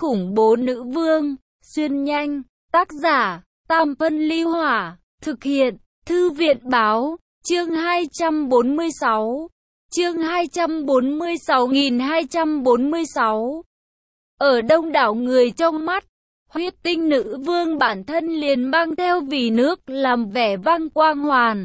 khủng bố nữ vương, xuyên nhanh, tác giả, Tam Phân Ly Hỏa, thực hiện, Thư viện báo, chương 246, chương 246.246. Ở đông đảo người trong mắt, huyết tinh nữ vương bản thân liền mang theo vì nước làm vẻ vang quang hoàn.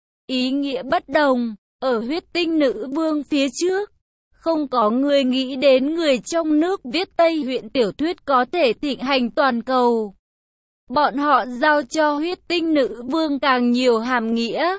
Ý nghĩa bất đồng, ở huyết tinh nữ vương phía trước, không có người nghĩ đến người trong nước viết Tây huyện tiểu thuyết có thể thịnh hành toàn cầu. Bọn họ giao cho huyết tinh nữ vương càng nhiều hàm nghĩa.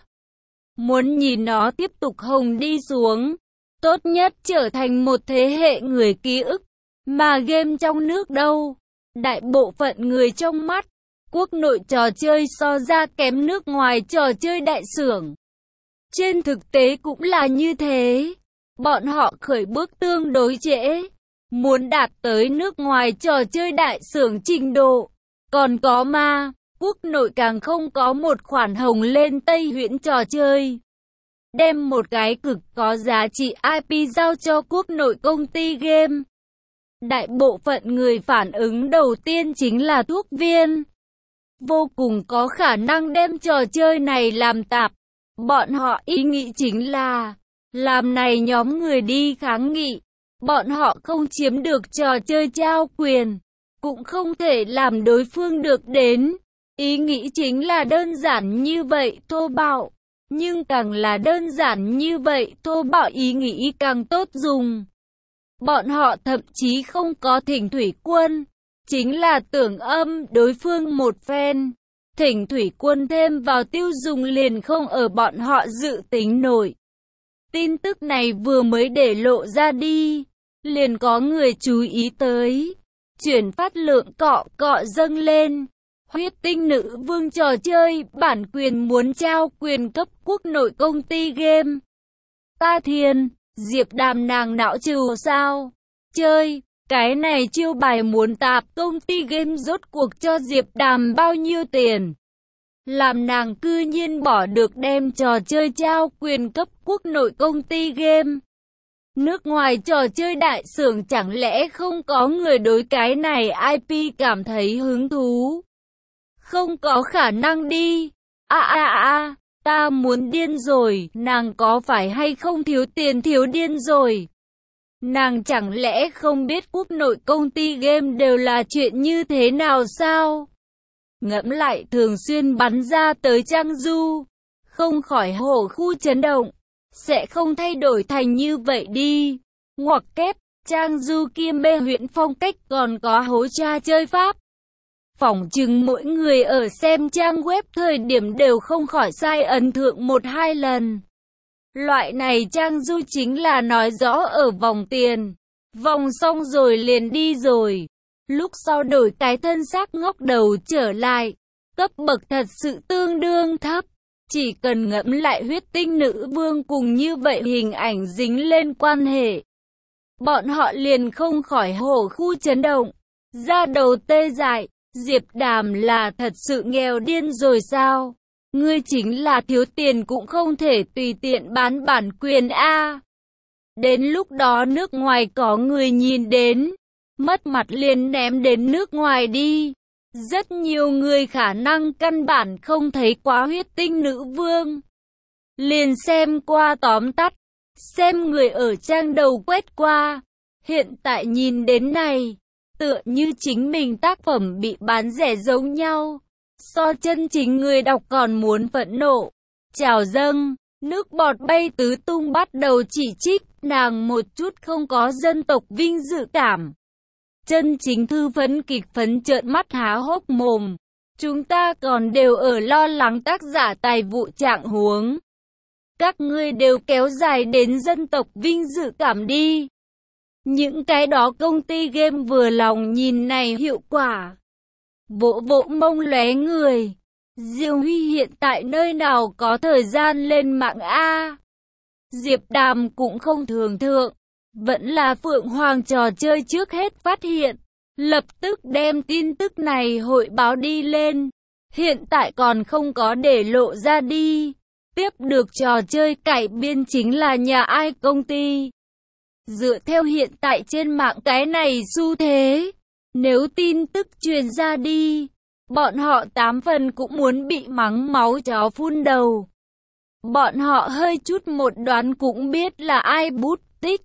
Muốn nhìn nó tiếp tục hồng đi xuống, tốt nhất trở thành một thế hệ người ký ức. Mà game trong nước đâu? Đại bộ phận người trong mắt, quốc nội trò chơi so ra kém nước ngoài trò chơi đại xưởng. Trên thực tế cũng là như thế. Bọn họ khởi bước tương đối trễ, muốn đạt tới nước ngoài trò chơi đại xưởng trình độ. Còn có mà, quốc nội càng không có một khoản hồng lên Tây huyện trò chơi. Đem một cái cực có giá trị IP giao cho quốc nội công ty game. Đại bộ phận người phản ứng đầu tiên chính là thuốc viên. Vô cùng có khả năng đem trò chơi này làm tạp. Bọn họ ý nghĩ chính là làm này nhóm người đi kháng nghị. Bọn họ không chiếm được trò chơi trao quyền, cũng không thể làm đối phương được đến. Ý nghĩ chính là đơn giản như vậy thô bạo. Nhưng càng là đơn giản như vậy thô bạo ý nghĩ càng tốt dùng. Bọn họ thậm chí không có thỉnh thủy quân, chính là tưởng âm đối phương một phen. Thỉnh thủy quân thêm vào tiêu dùng liền không ở bọn họ dự tính nổi. Tin tức này vừa mới để lộ ra đi, liền có người chú ý tới. Chuyển phát lượng cọ dâng lên. Huyết tinh nữ vương trò chơi bản quyền muốn trao quyền cấp quốc nội công ty game. Ta thiên, Diệp Đàm nàng não trừ sao? Chơi, cái này chiêu bài muốn tạp công ty game rốt cuộc cho Diệp Đàm bao nhiêu tiền? Làm nàng cư nhiên bỏ được đem trò chơi trao quyền cấp quốc nội công ty game. Nước ngoài trò chơi đại xưởng chẳng lẽ không có người đối cái này IP cảm thấy hứng thú? Không có khả năng đi. Ta muốn điên rồi, nàng có phải hay không thiếu tiền thiếu điên rồi? Nàng chẳng lẽ không biết quốc nội công ty game đều là chuyện như thế nào sao? Ngẫm lại thường xuyên bắn ra tới Trang Du, không khỏi hổ khu chấn động. Sẽ không thay đổi thành như vậy đi. Ngoặc kép, Trang Du kiêm bê huyện phong cách còn có hố tra chơi pháp. Phỏng chừng mỗi người ở xem trang web thời điểm đều không khỏi sai ấn tượng 1-2 lần. Loại này Trang Du chính là nói rõ ở vòng tiền. Vòng xong rồi liền đi rồi. Lúc sau đổi cái thân xác ngóc đầu trở lại. Cấp bậc thật sự tương đương thấp. Chỉ cần ngẫm lại huyết tinh nữ vương cùng như vậy hình ảnh dính lên quan hệ. Bọn họ liền không khỏi hổ khu chấn động. Da đầu tê dại. Diệp Đàm là thật sự nghèo điên rồi sao? Ngươi chính là thiếu tiền cũng không thể tùy tiện bán bản quyền a. Đến lúc đó nước ngoài có người nhìn đến, mất mặt liền ném đến nước ngoài đi. Rất nhiều người khả năng căn bản không thấy quá huyết tinh nữ vương. Liền xem qua tóm tắt, xem người ở trang đầu quét qua. Hiện tại nhìn đến này, tựa như chính mình tác phẩm bị bán rẻ giống nhau. So chân chính người đọc còn muốn phẫn nộ. Trào dâng, nước bọt bay tứ tung bắt đầu chỉ trích, nàng một chút không có dân tộc vinh dự cảm. Chân chính thư phấn kịch phấn trợn mắt há hốc mồm. Chúng ta còn đều ở lo lắng tác giả tài vụ trạng huống. Các ngươi đều kéo dài đến dân tộc vinh dự cảm đi. Những cái đó công ty game vừa lòng nhìn này hiệu quả. Vỗ vỗ mông lóe người. Diêu Huy hiện tại nơi nào có thời gian lên mạng a? Diệp Đàm cũng không thường thượng. Vẫn là Phượng Hoàng trò chơi trước hết phát hiện. Lập tức đem tin tức này hội báo đi lên. Hiện tại còn không có để lộ ra đi. Tiếp được trò chơi cải biên chính là nhà ai công ty. Dựa theo hiện tại trên mạng cái này xu thế, Nếu tin tức truyền ra đi, bọn họ 8 phần cũng muốn bị mắng máu chó phun đầu. Bọn họ hơi chút một đoán cũng biết là ai bút tích.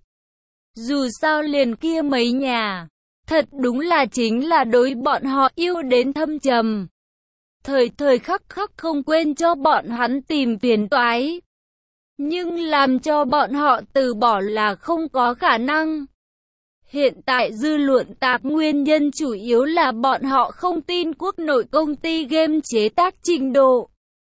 Dù sao liền kia mấy nhà, thật đúng là chính là đối bọn họ yêu đến thâm trầm. Thời thời khắc khắc không quên cho bọn hắn tìm phiền toái. Nhưng làm cho bọn họ từ bỏ là không có khả năng. Hiện tại dư luận tạc nguyên nhân chủ yếu là bọn họ không tin quốc nội công ty game chế tác trình độ.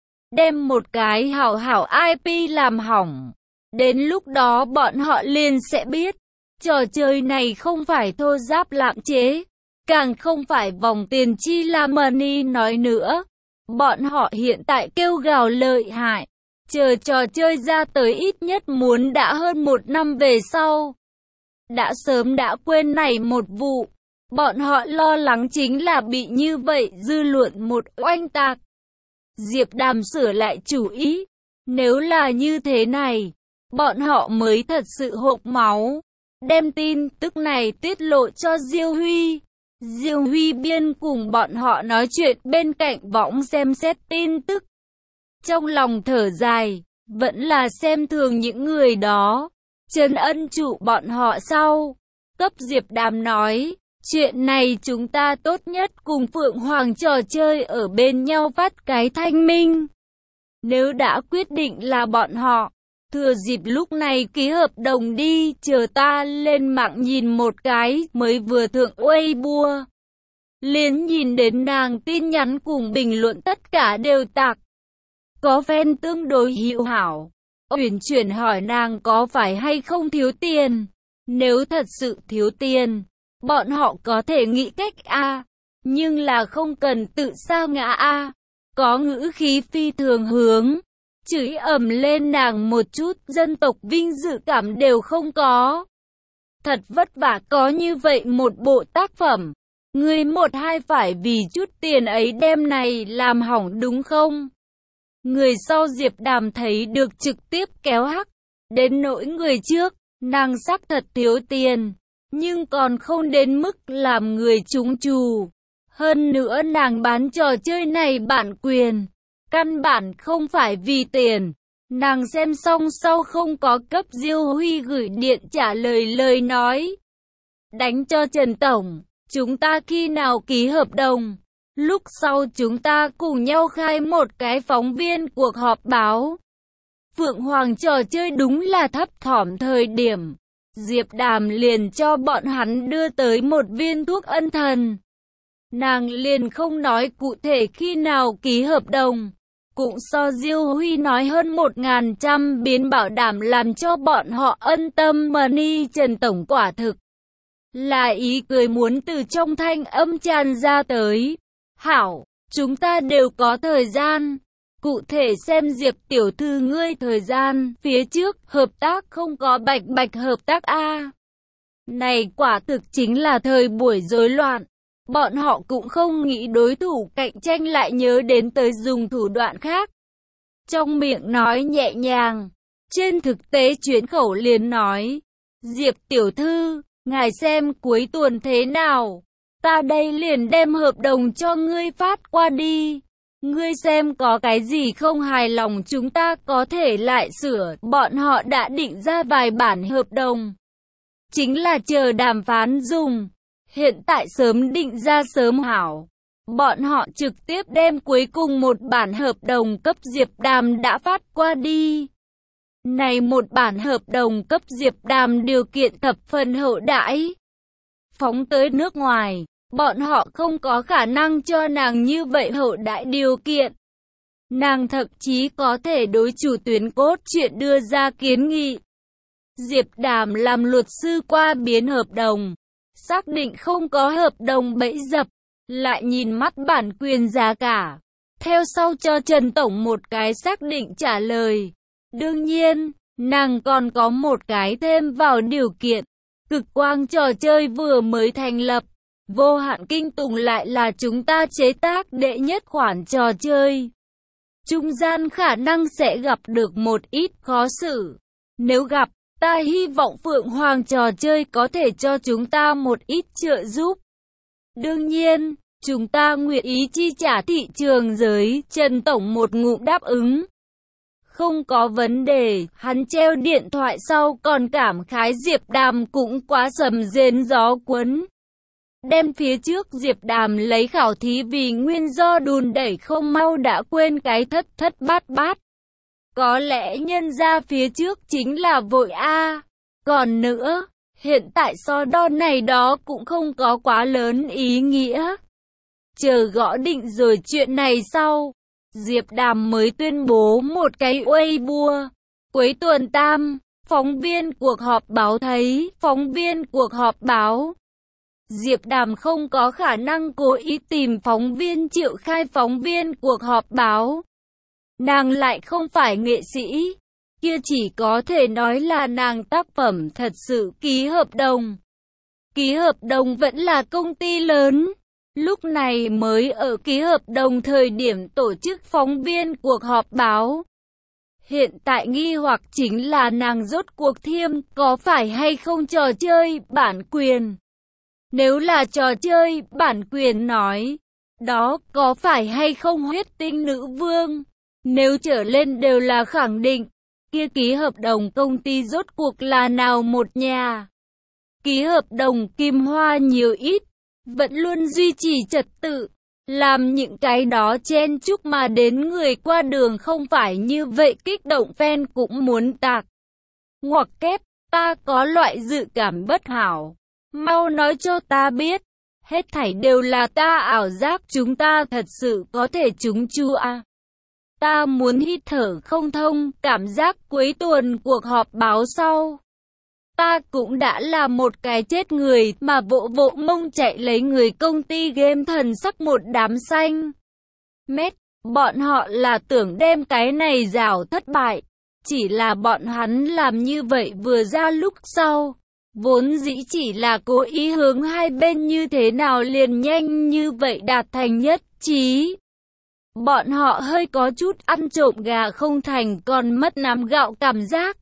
Đem một cái hảo hảo IP làm hỏng. Đến lúc đó bọn họ liền sẽ biết, trò chơi này không phải thô giáp lạm chế, càng không phải vòng tiền chi la money nói nữa. Bọn họ hiện tại kêu gào lợi hại, chờ trò chơi ra tới ít nhất muốn đã hơn 1 năm về sau. Đã sớm đã quên này một vụ, bọn họ lo lắng chính là bị như vậy dư luận một oanh tạc. Diệp Đàm sửa lại chủ ý, nếu là như thế này, bọn họ mới thật sự hộc máu. Đem tin tức này tiết lộ cho Diêu Huy. Diêu Huy biên cùng bọn họ nói chuyện bên cạnh võng xem xét tin tức. Trong lòng thở dài, vẫn là xem thường những người đó. Trấn Ân trụ bọn họ sau. Cấp Diệp Đàm nói, chuyện này chúng ta tốt nhất cùng Phượng Hoàng trò chơi ở bên nhau phát cái thanh minh. Nếu đã quyết định là bọn họ, thừa dịp lúc này ký hợp đồng đi, chờ ta lên mạng nhìn một cái, mới vừa thượng Weibo. Liền nhìn đến nàng tin nhắn cùng bình luận tất cả đều tạc. Có fan tương đối hữu hảo. Uyển chuyển hỏi nàng có phải hay không thiếu tiền. Nếu thật sự thiếu tiền, bọn họ có thể nghĩ cách A, nhưng là không cần tự sa ngã A. Có ngữ khí phi thường hướng, chửi ầm lên nàng một chút, dân tộc vinh dự cảm đều không có. Thật vất vả có như vậy một bộ tác phẩm, ngươi một hai phải vì chút tiền ấy đem này làm hỏng đúng không? Người sau Diệp Đàm thấy được trực tiếp kéo hắc, đến nỗi người trước, nàng xác thật thiếu tiền, nhưng còn không đến mức làm người trúng chù. Hơn nữa nàng bán trò chơi này bản quyền, căn bản không phải vì tiền. Nàng xem xong sau không có cấp Diêu Huy gửi điện trả lời nói. Đánh cho Trần Tổng, chúng ta khi nào ký hợp đồng? Lúc sau chúng ta cùng nhau khai một cái phóng viên cuộc họp báo. Phượng Hoàng trò chơi đúng là thấp thỏm thời điểm. Diệp Đàm liền cho bọn hắn đưa tới một viên thuốc ân thần. Nàng liền không nói cụ thể khi nào ký hợp đồng. Cũng so Diêu Huy nói hơn 1.100 biến bảo đảm làm cho bọn họ ân tâm money. Trần Tổng quả thực là ý cười muốn từ trong thanh âm tràn ra tới. Hảo, chúng ta đều có thời gian. Cụ thể xem Diệp tiểu thư ngươi thời gian, phía trước, hợp tác không có bạch hợp tác A. Này quả thực chính là thời buổi rối loạn. Bọn họ cũng không nghĩ đối thủ cạnh tranh lại nhớ đến tới dùng thủ đoạn khác. Trong miệng nói nhẹ nhàng, trên thực tế chuyến khẩu liền nói. Diệp tiểu thư, ngài xem cuối tuần thế nào? Ta đây liền đem hợp đồng cho ngươi phát qua đi. Ngươi xem có cái gì không hài lòng chúng ta có thể lại sửa. Bọn họ đã định ra vài bản hợp đồng, chính là chờ đàm phán dùng. Hiện tại sớm định ra sớm hảo. Bọn họ trực tiếp đem cuối cùng một bản hợp đồng cấp Diệp Đàm đã phát qua đi. Này một bản hợp đồng cấp Diệp Đàm điều kiện thập phần hậu đãi. Phóng tới nước ngoài, bọn họ không có khả năng cho nàng như vậy hậu đãi điều kiện. Nàng thậm chí có thể đối chủ tuyến cốt truyện đưa ra kiến nghị. Diệp Đàm làm luật sư qua biến hợp đồng, xác định không có hợp đồng bẫy dập, lại nhìn mắt bản quyền giá cả. Theo sau cho Trần Tổng một cái xác định trả lời. Đương nhiên, nàng còn có một cái thêm vào điều kiện. Cực quang trò chơi vừa mới thành lập, vô hạn kinh tùng lại là chúng ta chế tác đệ nhất khoản trò chơi. Trung gian khả năng sẽ gặp được một ít khó xử. Nếu gặp, ta hy vọng Phượng Hoàng trò chơi có thể cho chúng ta một ít trợ giúp. Đương nhiên, chúng ta nguyện ý chi trả thị trường giới, Trần Tổng một ngụm đáp ứng. Không có vấn đề, hắn treo điện thoại sau còn cảm khái Diệp Đàm cũng quá sầm rền gió cuốn. Đem phía trước Diệp Đàm lấy khảo thí vì nguyên do đùn đẩy không mau đã quên cái thất thất bát bát. Có lẽ nhân ra phía trước chính là vội a. Còn nữa, hiện tại so đo này đó cũng không có quá lớn ý nghĩa. Chờ gõ định rồi chuyện này sau, Diệp Đàm mới tuyên bố một cái Weibo. Cuối tuần tam, phóng viên cuộc họp báo thấy, phóng viên cuộc họp báo. Diệp Đàm không có khả năng cố ý tìm phóng viên triệu khai phóng viên cuộc họp báo. Nàng lại không phải nghệ sĩ, kia chỉ có thể nói là nàng tác phẩm thật sự ký hợp đồng. Ký hợp đồng vẫn là công ty lớn, lúc này mới ở ký hợp đồng thời điểm tổ chức phóng viên cuộc họp báo. Hiện tại nghi hoặc chính là nàng rốt cuộc thiêm có phải hay không trò chơi bản quyền. Nếu là trò chơi bản quyền nói, đó có phải hay không huyết tinh nữ vương? Nếu trở lên đều là khẳng định, kia ký hợp đồng công ty rốt cuộc là nào một nhà? Ký hợp đồng Kim Hoa nhiều ít, vẫn luôn duy trì trật tự, làm những cái đó chen chúc mà đến người qua đường không phải như vậy kích động fan cũng muốn tạc. Ngoặc kép, ta có loại dự cảm bất hảo. Mau nói cho ta biết, hết thảy đều là ta ảo giác, chúng ta thật sự có thể trúng chua à. Ta muốn hít thở không thông, cảm giác cuối tuần cuộc họp báo sau. Ta cũng đã là một cái chết người mà vỗ vỗ mông chạy lấy người công ty game thần sắc một đám xanh. Mét, bọn họ là tưởng đem cái này rào thất bại. Chỉ là bọn hắn làm như vậy vừa ra lúc sau. Vốn dĩ chỉ là cố ý hướng hai bên như thế nào liền nhanh như vậy đạt thành nhất trí. Bọn họ hơi có chút ăn trộm gà không thành còn mất nắm gạo cảm giác.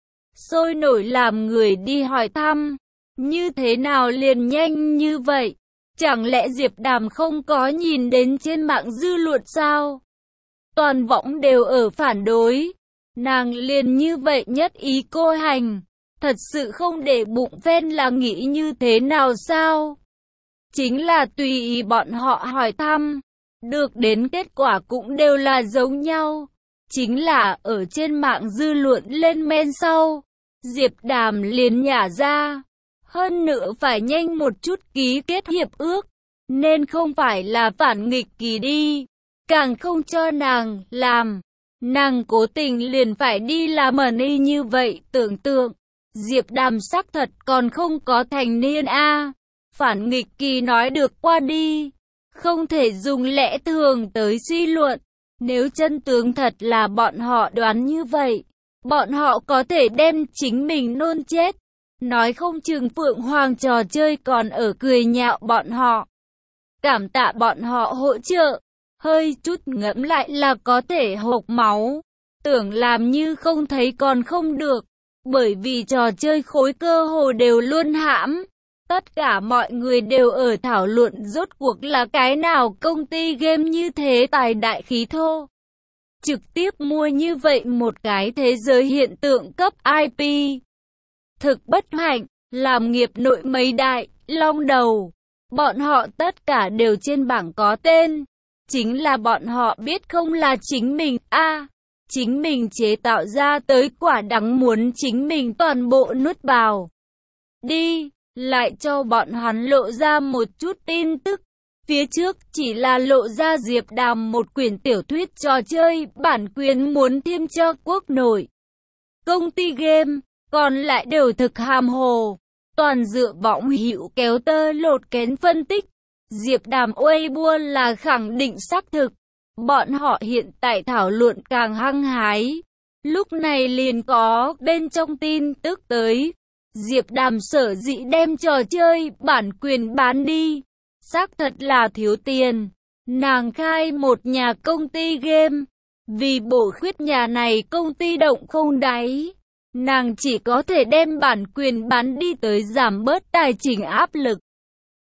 Sôi nổi làm người đi hỏi thăm, như thế nào liền nhanh như vậy? Chẳng lẽ Diệp Đàm không có nhìn đến trên mạng dư luận sao? Toàn võng đều ở phản đối, nàng liền như vậy nhất ý cô hành. Thật sự không để bụng fan là nghĩ như thế nào sao? Chính là tùy ý bọn họ hỏi thăm, được đến kết quả cũng đều là giống nhau. Chính là ở trên mạng dư luận lên men sau, Diệp Đàm liền nhả ra. Hơn nữa phải nhanh một chút ký kết hiệp ước, nên không phải là phản nghịch kỳ đi, càng không cho nàng làm. Nàng cố tình liền phải đi làm money như vậy, tưởng tượng. Diệp Đàm xác thật còn không có thành niên a. Phản nghịch kỳ nói được qua đi, không thể dùng lẽ thường tới suy luận. Nếu chân tướng thật là bọn họ đoán như vậy, bọn họ có thể đem chính mình nôn chết. Nói không chừng Phượng Hoàng trò chơi còn ở cười nhạo bọn họ. Cảm tạ bọn họ hỗ trợ, hơi chút ngẫm lại là có thể hộc máu. Tưởng làm như không thấy còn không được. Bởi vì trò chơi khối cơ hồ đều luôn hãm. Tất cả mọi người đều ở thảo luận rốt cuộc là cái nào công ty game như thế tài đại khí thô. Trực tiếp mua như vậy một cái thế giới hiện tượng cấp IP. Thực bất hạnh, làm nghiệp nội mấy đại, long đầu. Bọn họ tất cả đều trên bảng có tên. Chính là bọn họ biết không là chính mình chính mình chế tạo ra tới quả đắng muốn chính mình toàn bộ nuốt vào. Đi, lại cho bọn hắn lộ ra một chút tin tức. Phía trước chỉ là lộ ra Diệp Đàm một quyển tiểu thuyết trò chơi bản quyền muốn thêm cho quốc nội. Công ty game, còn lại đều thực hàm hồ. Toàn dựa võng hữu kéo tơ lột kén phân tích. Diệp Đàm Weibo là khẳng định xác thực. Bọn họ hiện tại thảo luận càng hăng hái. Lúc này liền có bên trong tin tức tới. Diệp Đàm sở dĩ đem trò chơi bản quyền bán đi. Xác thật là thiếu tiền. Nàng khai một nhà công ty game. Vì bổ khuyết nhà này công ty động không đáy. Nàng chỉ có thể đem bản quyền bán đi tới giảm bớt tài chính áp lực.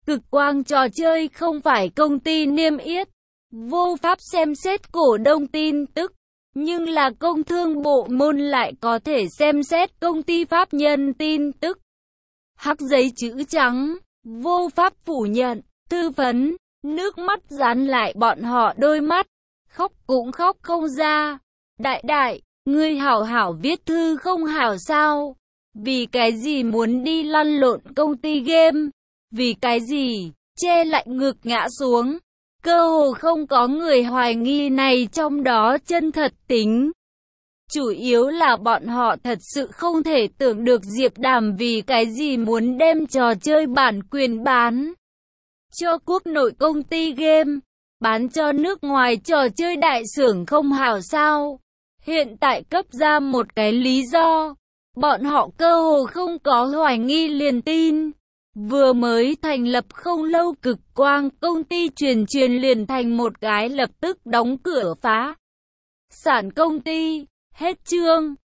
Cực quang trò chơi không phải công ty niêm yết, vô pháp xem xét cổ đông tin tức, nhưng là công thương bộ môn lại có thể xem xét công ty pháp nhân tin tức. Hắc giấy chữ trắng, vô pháp phủ nhận, thư phấn, nước mắt dán lại bọn họ đôi mắt, khóc cũng khóc không ra. Đại đại, ngươi hảo hảo viết thư không hảo sao? Vì cái gì muốn đi lăn lộn công ty game? Vì cái gì? Che lại ngực ngã xuống. Cơ hồ không có người hoài nghi này trong đó chân thật tính. Chủ yếu là bọn họ thật sự không thể tưởng được Diệp Đàm vì cái gì muốn đem trò chơi bản quyền bán cho quốc nội công ty game, bán cho nước ngoài trò chơi đại xưởng không hảo sao. Hiện tại cấp ra một cái lý do, bọn họ cơ hồ không có hoài nghi liền tin. Vừa mới thành lập không lâu Cực Quang, công ty truyền liền thành một cái lập tức đóng cửa phá sản công ty. Hết chương.